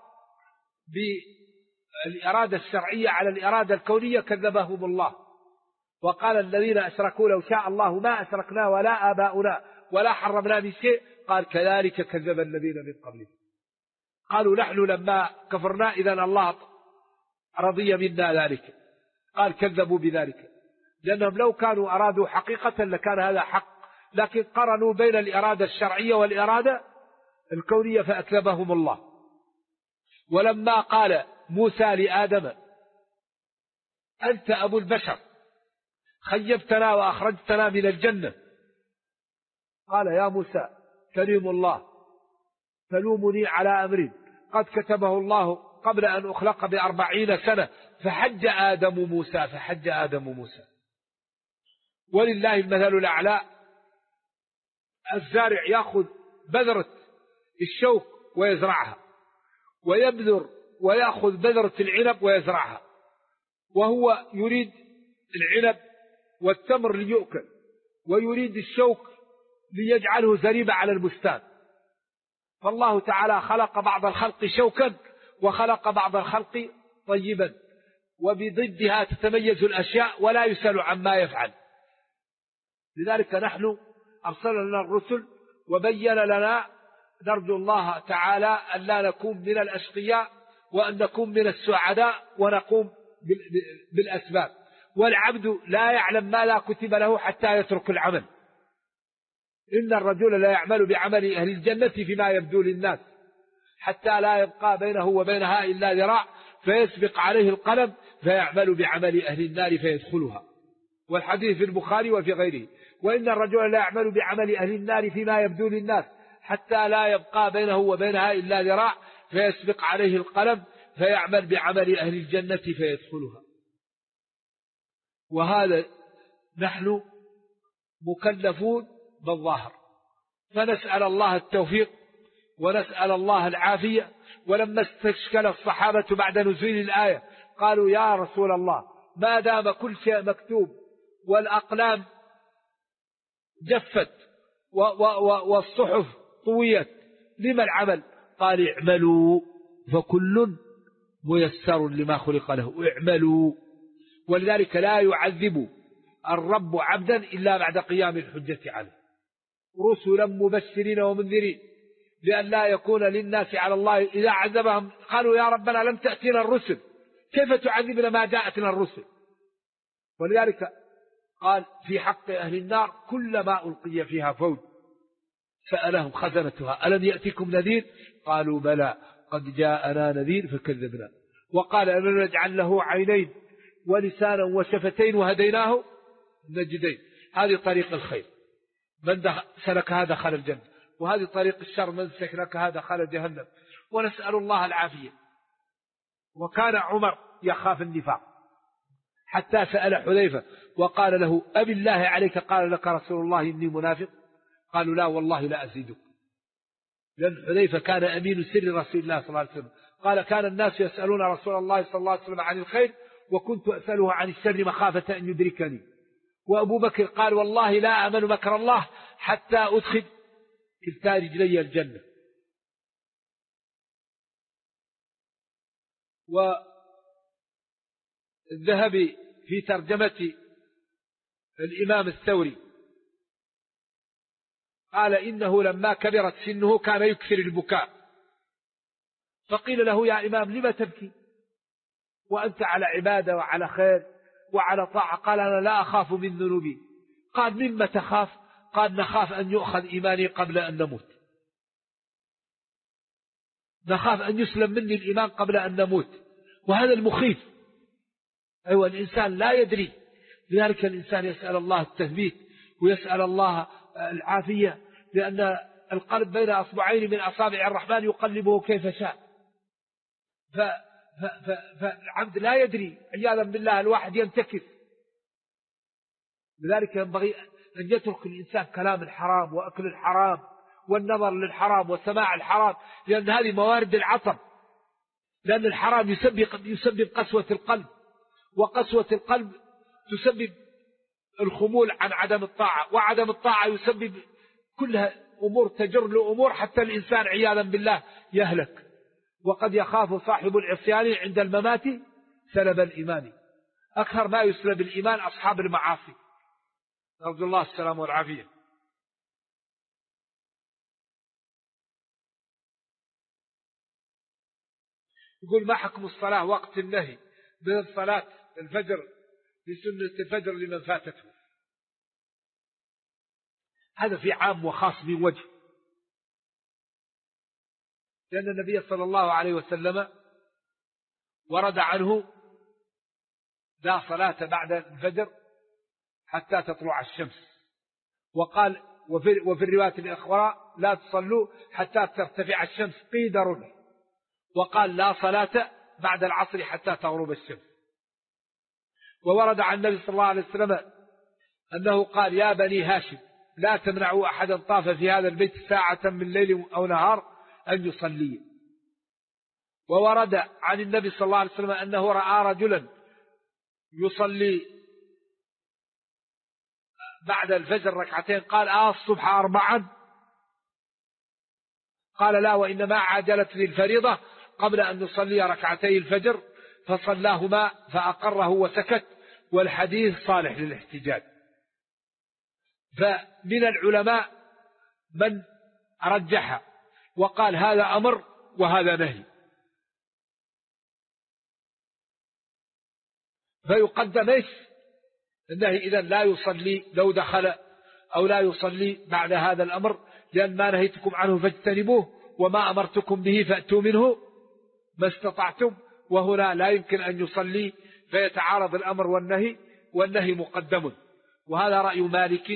Speaker 3: بالإرادة الشرعية على الإرادة الكونية كذبهم الله، وقال: الذين أشركوا لو شاء الله ما أشركنا ولا آباؤنا ولا حرمنا من شيء. قال: كذلك كذب الذين من قبلهم. قالوا: نحن لما كفرنا إذن الله رضي منا ذلك. قال: كذبوا بذلك، لأنهم لو كانوا أرادوا حقيقة لكان هذا حق، لكن قرنوا بين الإرادة الشرعية والإرادة الكونية فأكذبهم الله. ولما قال موسى لآدم: أنت أبو البشر، خيبتنا وأخرجتنا من الجنة، قال: يا موسى كريم الله، تلومني على أمر قد كتبه الله قبل أن أخلق ب40 سنة، فحج آدم موسى. ولله المثل الأعلى. الزارع يأخذ بذرة الشوك ويزرعها، ويبذر ويأخذ بذرة العنب ويزرعها، وهو يريد العنب والتمر ليؤكل، ويريد الشوك ليجعله زريبة على البستان. فالله تعالى خلق بعض الخلق شوكا وخلق بعض الخلق طيبا، وبضدها تتميز الأشياء ولا يسأل عما يفعل. لذلك نحن أرسل لنا الرسل وبين لنا، نرجو الله تعالى أن لا نكون من الأشقياء وأن نكون من السعداء ونقوم بالأسباب. والعبد لا يعلم ما لا كتب له حتى يترك العمل. إن الرجل لا يعمل بعمل أهل الجنة فيما يبدو للناس حتى لا يبقى بينه وبينها إلا ذراع فيسبق عليه القلم فيعمل بعمل أهل النار فيدخلها. والحديث في البخاري وفي غيره. وإن الرجل لا يعمل بعمل أهل النار فيما يبدو للناس حتى لا يبقى بينه وبينها إلا ذراع فيسبق عليه القلم فيعمل بعمل أهل الجنة فيدخلها. وهذا نحن مكلفون بالظاهر، فنسأل الله التوفيق ونسأل الله العافية. ولما استشكل الصحابة بعد نزول الآية قالوا يا رسول الله ما دام كل شيء مكتوب والأقلام جفت والصحف طويت لما العمل؟ قال اعملوا فكل ميسر لما خلق له، اعملوا. ولذلك لا يعذب الرب عبدا إلا بعد قيام الحجة عليه، رسلا مبشرين ومنذرين، لأن لا يكون للناس على الله إذا عذبهم قالوا يا ربنا لم تأتنا الرسل كيف تعذبنا ما جاءتنا الرسل. ولذلك قال في حق أهل النار كلما ألقي فيها فوج سألهم خزنتها ألم يأتكم نذير قالوا بلى قد جاءنا نذير فكذبنا. وقال ألم نجعل له عينين ولسانا وشفتين وهديناه النجدين. هذه طريق الخير من سلكها دخل الجنة، وهذه طريق الشر من سلكها دخل جهنم، ونسأل الله العافية. وكان عمر يخاف النفاق حتى سأل حذيفة وقال له أبي الله عليك قال لك رسول الله إني منافق؟ قالوا لا والله لا أزيدك، لأن حذيفة كان أمين سر رسول الله صلى الله عليه وسلم. قال كان الناس يسألون رسول الله صلى الله عليه وسلم عن الخير وكنت أسأله عن الشر مخافة أن يدركني. وأبو بكر قال والله لا أمن مكر الله حتى أدخل كلتا رجلي الجنة. والذهبي في ترجمة الإمام الثوري قال إنه لما كبرت سنه كان يكثر البكاء، فقيل له يا إمام لما تبكي وأنت على عبادة وعلى خير وعلى طاعة؟ قال أنا لا أخاف من ذنوبي. قال مما تخاف؟ قال نخاف أن يؤخذ إيماني قبل أن نموت، نخاف أن يسلم مني الإيمان قبل أن نموت، وهذا المخيف. أيوة الإنسان لا يدري، لذلك الإنسان يسأل الله التثبيت ويسأل الله العافية، لأن القلب بين أصبعين من أصابع الرحمن يقلبه كيف شاء. فالعبد لا يدري، عياذا بالله الواحد ينتكس. لذلك ينبغي أن يترك الإنسان كلام الحرام وأكل الحرام والنظر للحرام وسماع الحرام، لأن هذه موارد العطب. لأن الحرام يسبب قسوة القلب، وقسوة القلب تسبب الخمول عن عدم الطاعة، وعدم الطاعة يسبب كلها أمور تجر لأمور حتى الإنسان عياذا بالله يهلك. وقد يخاف صاحب العصيان عند الممات سلب الإيمان. أكثر ما يسلب الإيمان أصحاب المعاصي، نرجو الله السلام والعافية. يقول ما حكم الصلاة وقت النهي من صلاة الفجر لسنة الفجر لمن فاتته؟ هذا في عام وخاص من وجه، لأن النبي صلى الله عليه وسلم ورد عنه لا صلاة بعد الفجر حتى تطلع الشمس، وقال وفي الرواية الأخرى لا تصلوا حتى ترتفع الشمس قيد رمح، وقال لا صلاة بعد العصر حتى تغرب الشمس. وورد عن النبي صلى الله عليه وسلم أنه قال يا بني هاشم لا تمنعوا أحدا طاف في هذا البيت ساعة من ليل أو نهار أن يصلي. وورد عن النبي صلى الله عليه وسلم أنه رأى رجلا يصلي بعد الفجر ركعتين، قال الصبح 4؟ قال لا، وإنما عجلت للفريضة قبل أن يصلي ركعتي الفجر فصلاهما فأقره وسكت، والحديث صالح للاحتجاج. فمن العلماء من رجح وقال هذا أمر وهذا نهي، فيقدم النهي إذن لا يصلي لو دخل أو لا يصلي بعد هذا الأمر، لأن ما نهيتكم عنه فاجتنبوه وما أمرتكم به فأتوا منه ما استطعتم. وهنا لا يمكن أن يصلي فيتعارض الأمر والنهي مقدم. وهذا رأي مالك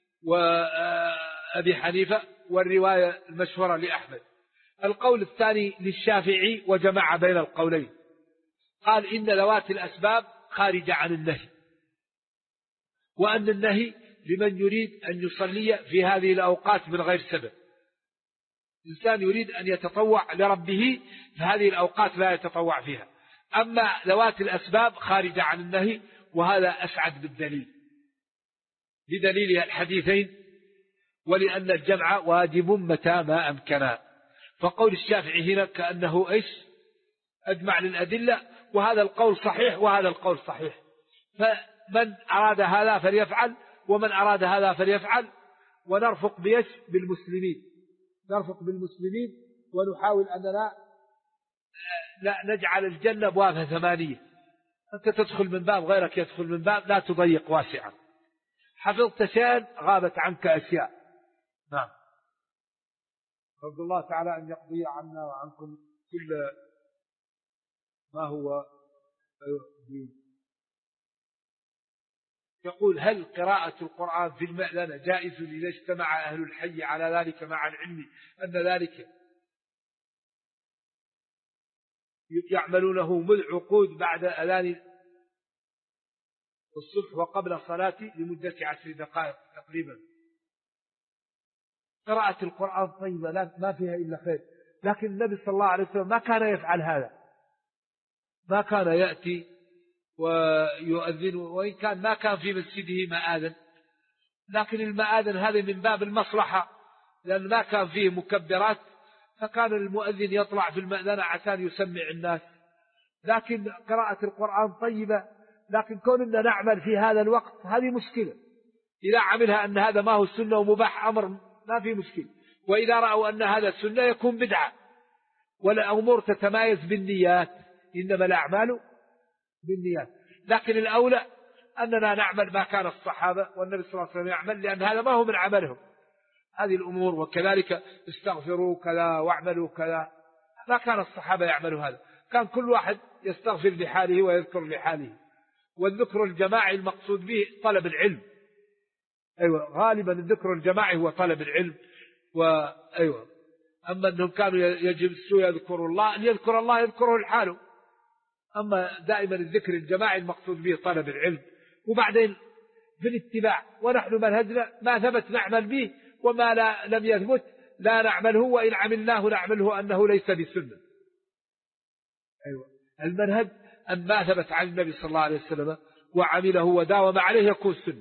Speaker 3: وأبي حنيفة والرواية المشهورة لأحمد. القول الثاني للشافعي وجمع بين القولين، قال إن ذوات الأسباب خارجة عن النهي، وأن النهي لمن يريد أن يصلي في هذه الأوقات من غير سبب. الإنسان يريد أن يتطوع لربه فهذه الأوقات لا يتطوع فيها. أما ذوات الأسباب خارجة عن النهي، وهذا أسعد بالدليل بدليل الحديثين، ولأن الجمع واجب متى ما أمكن. فقول الشافعي هنا كأنه أجمع للأدلة، وهذا القول صحيح وهذا القول صحيح. فمن أراد هذا فليفعل ومن أراد هذا فليفعل. ونرفق بالمسلمين، نرفق بالمسلمين ونحاول أننا لا نجعل الجنة أبوابها 8. أنت تدخل من باب غيرك يدخل من باب، لا تضيق واسعا. حفظت شيئا غابت عنك أشياء. نعم. رضي الله تعالى أن يقضي عنا وعنكم كل ما هو دين. يقول: هل قراءة القرآن في المأذنة جائز إذا اجتمع أهل الحي على ذلك مع العلم أن ذلك يعملونه مذ عقود بعد أذان الصبح وقبل الصلاة لمدة 10 دقائق تقريبا؟ قراءة القرآن طيبة ما فيها إلا خير، لكن النبي صلى الله عليه وسلم ما كان يفعل هذا، ما كان يأتي ويؤذن، وإن كان ما كان في مسجده مآذن، لكن المآذن هذه من باب المصلحة، لأن ما كان فيه مكبرات، فكان المؤذن يطلع في المأذنة عشان يسمع الناس. لكن قراءة القرآن طيبة، لكن كوننا نعمل في هذا الوقت هذه مشكلة. إذا عملها أن هذا ما هو السنة ومباح أمر ما في مشكلة، وإذا رأوا أن هذا السنة يكون بدعة. والأمور تتمايز بالنيات، إنما الأعمال بالنيات. لكن الأولى أننا نعمل ما كان الصحابة والنبي صلى الله عليه وسلم يعمل، لأن هذا ما هو من عملهم هذه الأمور. وكذلك استغفروا كذا واعملوا كذا، ما كان الصحابة يعملوا هذا، كان كل واحد يستغفر لحاله ويذكر لحاله. والذكر الجماعي المقصود به طلب العلم. أيوة، غالبا الذكر الجماعي هو طلب العلم. وأيوة، أما أنهم كانوا يجلسوا يذكروا الله، أن يذكر الله يذكره لحاله. أما دائما الذكر الجماعي المقصود به طلب العلم. وبعدين في الاتباع، ونحن منهجنا ما ثبت نعمل به، وما لم يثبت لا نعمله، وإن عملناه نعمله أنه ليس بسنة. أيوة، المنهج أن ما ثبت عن النبي صلى الله عليه وسلم وعمله وداوم عليه يكون سنة.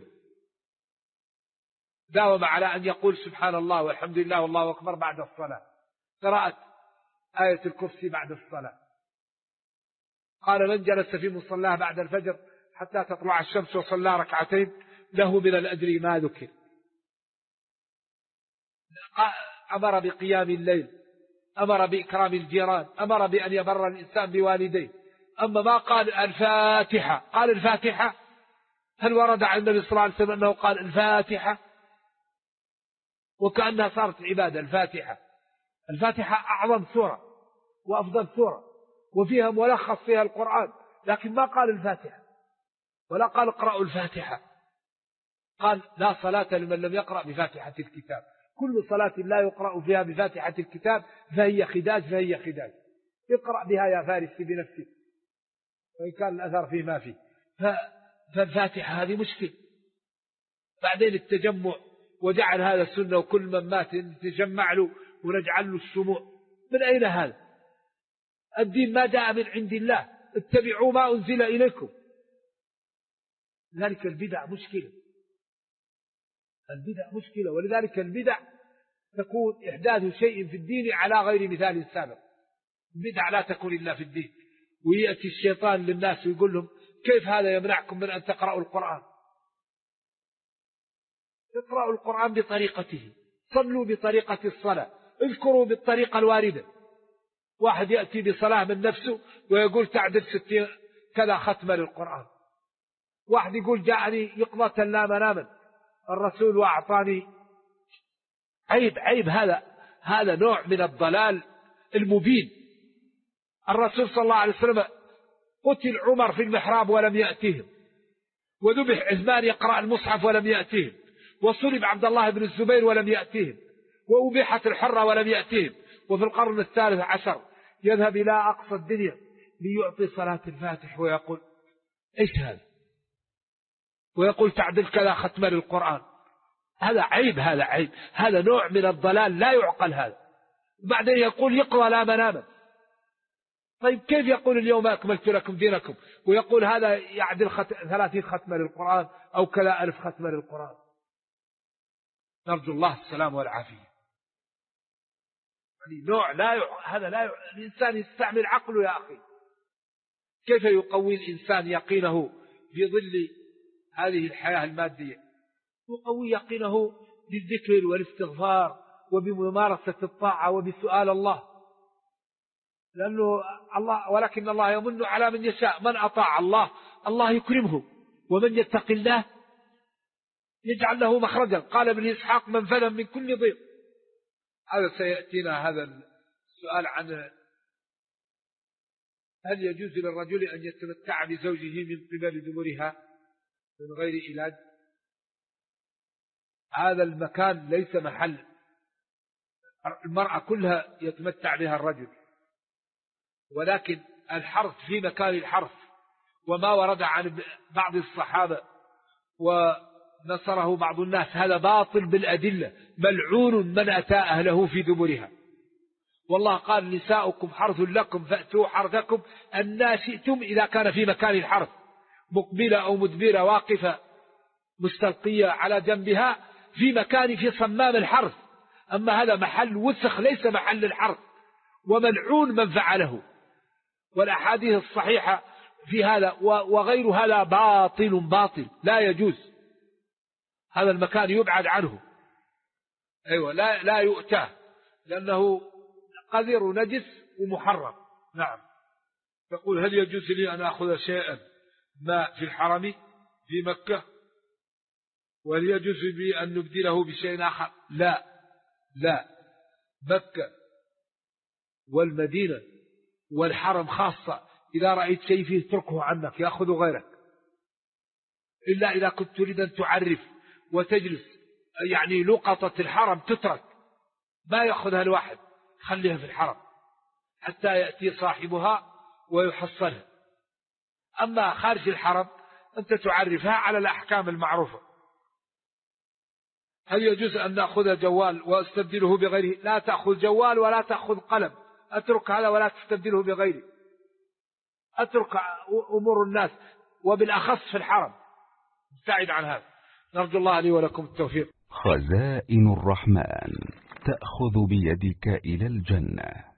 Speaker 3: داوم على أن يقول سبحان الله والحمد لله والله أكبر بعد الصلاة، قراءة آية الكرسي بعد الصلاة. قال: من جلس في مصلاه بعد الفجر حتى تطلع الشمس وصلى ركعتين له من الأجر ما ذكر. أمر بقيام الليل، أمر بإكرام الجيران، أمر بأن يبر الإنسان بوالديه. أما ما قال الفاتحة، قال الفاتحة، هل ورد عن النبي صلى الله عليه وسلم أنه قال الفاتحة؟ وكأنها صارت عبادة. الفاتحة أعظم سورة وأفضل سورة، وفيها ملخص فيها القرآن، لكن ما قال الفاتحة ولا قال اقرأوا الفاتحة. قال: لا صلاة لمن لم يقرأ بفاتحة الكتاب. كل صلاة لا يقرأ فيها بفاتحة الكتاب فهي خداج. اقرأ بها يا فارسي بنفسك، وإن كان الأثر فيما فيه. فالفاتحة هذه مشكلة. بعدين التجمع، وجعل هذا السنة، وكل من مات نتجمع له ونجعل له الشموع. من أين هذا؟ الدين ما جاء من عند الله، اتبعوا ما أنزل إليكم. لذلك البدع مشكلة، ولذلك البدع تكون إحداث شيء في الدين على غير مثال سابق. البدع لا تكون إلا في الدين. ويأتي الشيطان للناس ويقول لهم: كيف هذا يمنعكم من أن تقرأوا القرآن؟ اقرأوا القرآن بطريقته، صلوا بطريقة الصلاة، اذكروا بالطريقة الواردة. واحد يأتي بصلاة من نفسه ويقول تعدل 60 كذا ختمة للقرآن. واحد يقول جاءني يقظة لا مناما، الرسول وأعطاني. عيب هذا نوع من الضلال المبين. الرسول صلى الله عليه وسلم قتل عمر في المحراب ولم يأتهم، وذبح عثمان يقرأ المصحف ولم يأتهم، وصلب عبد الله بن الزبير ولم يأتهم، وأبيحت الحرة ولم يأتهم. وفي القرن 13 يذهب إلى أقصى الدنيا ليعطي صلاة الفاتح ويقول إيش هذا، ويقول تعدل كذا ختم للقرآن. هذا عيب، هذا نوع من الضلال لا يعقل هذا. بعدين يقول يقرأ لا مناما. طيب كيف يقول اليوم أكملت لكم دينكم ويقول هذا يعدل 30 ختمة للقرآن أو كذا 1000 ختمة للقرآن؟ نرجو الله السلام والعافية. يعني نوع هذا الإنسان يستعمل عقله يا أخي. كيف يقوي الإنسان يقينه في ظل هذه الحياة المادية؟ يقوي يقينه بالذكر والاستغفار وبممارسة الطاعة وبسؤال الله، لأنه ولكن الله يمن على من يشاء. من أطاع الله يكرمه، ومن يتق الله يجعل له مخرجا. قال ابن إسحاق من فلم من كل ضيق. هذا سيأتينا هذا السؤال عن هل يجوز للرجل أن يتمتع بزوجه من قبل دبرها من غير علاج. هذا المكان ليس محل المرأة كلها يتمتع بها الرجل، ولكن الحرث في مكان الحرث، وما ورد عن بعض الصحابة ونصره بعض الناس هذا باطل بالأدلة. ملعون من أتى أهله في دبرها. والله قال نساؤكم حرث لكم فأتوا حرثكم أن شئتم إذا كان في مكان الحرث، مقبلة أو مدبرة، واقفة مستلقية على جنبها، في صمام الحرث. أما هذا محل وسخ ليس محل الحرث، وملعون من فعله. والأحاديث الصحيحة في هذا وغير هذا باطل لا يجوز. هذا المكان يبعد عنه، أيوة لا يؤتاه، لأنه قذر ونجس ومحرم. نعم. تقول هل يجوز لي أن أخذ شيئا ما في الحرم في مكة، وهل يجوز لي أن نبدله بشيء آخر؟ لا، مكة والمدينة والحرم خاصة، إذا رأيت شيء فيه تركه عنك يأخذ غيرك، إلا إذا كنت تريد أن تعرف وتجلس. يعني لقطة الحرم تترك، ما يأخذها الواحد، خليها في الحرم حتى يأتي صاحبها ويحصلها. أما خارج الحرم أنت تعرفها على الأحكام المعروفة. هل يجوز أن نأخذ جوال واستبدله بغيره؟ لا تأخذ جوال ولا تأخذ قلم، أترك هذا ولا تستبدله بغيره. أترك أمور الناس، وبالأخص في الحرم، ابتعد عن هذا. نرجو الله لي ولكم التوفيق.
Speaker 4: خزائن الرحمن تأخذ بيدك إلى الجنة.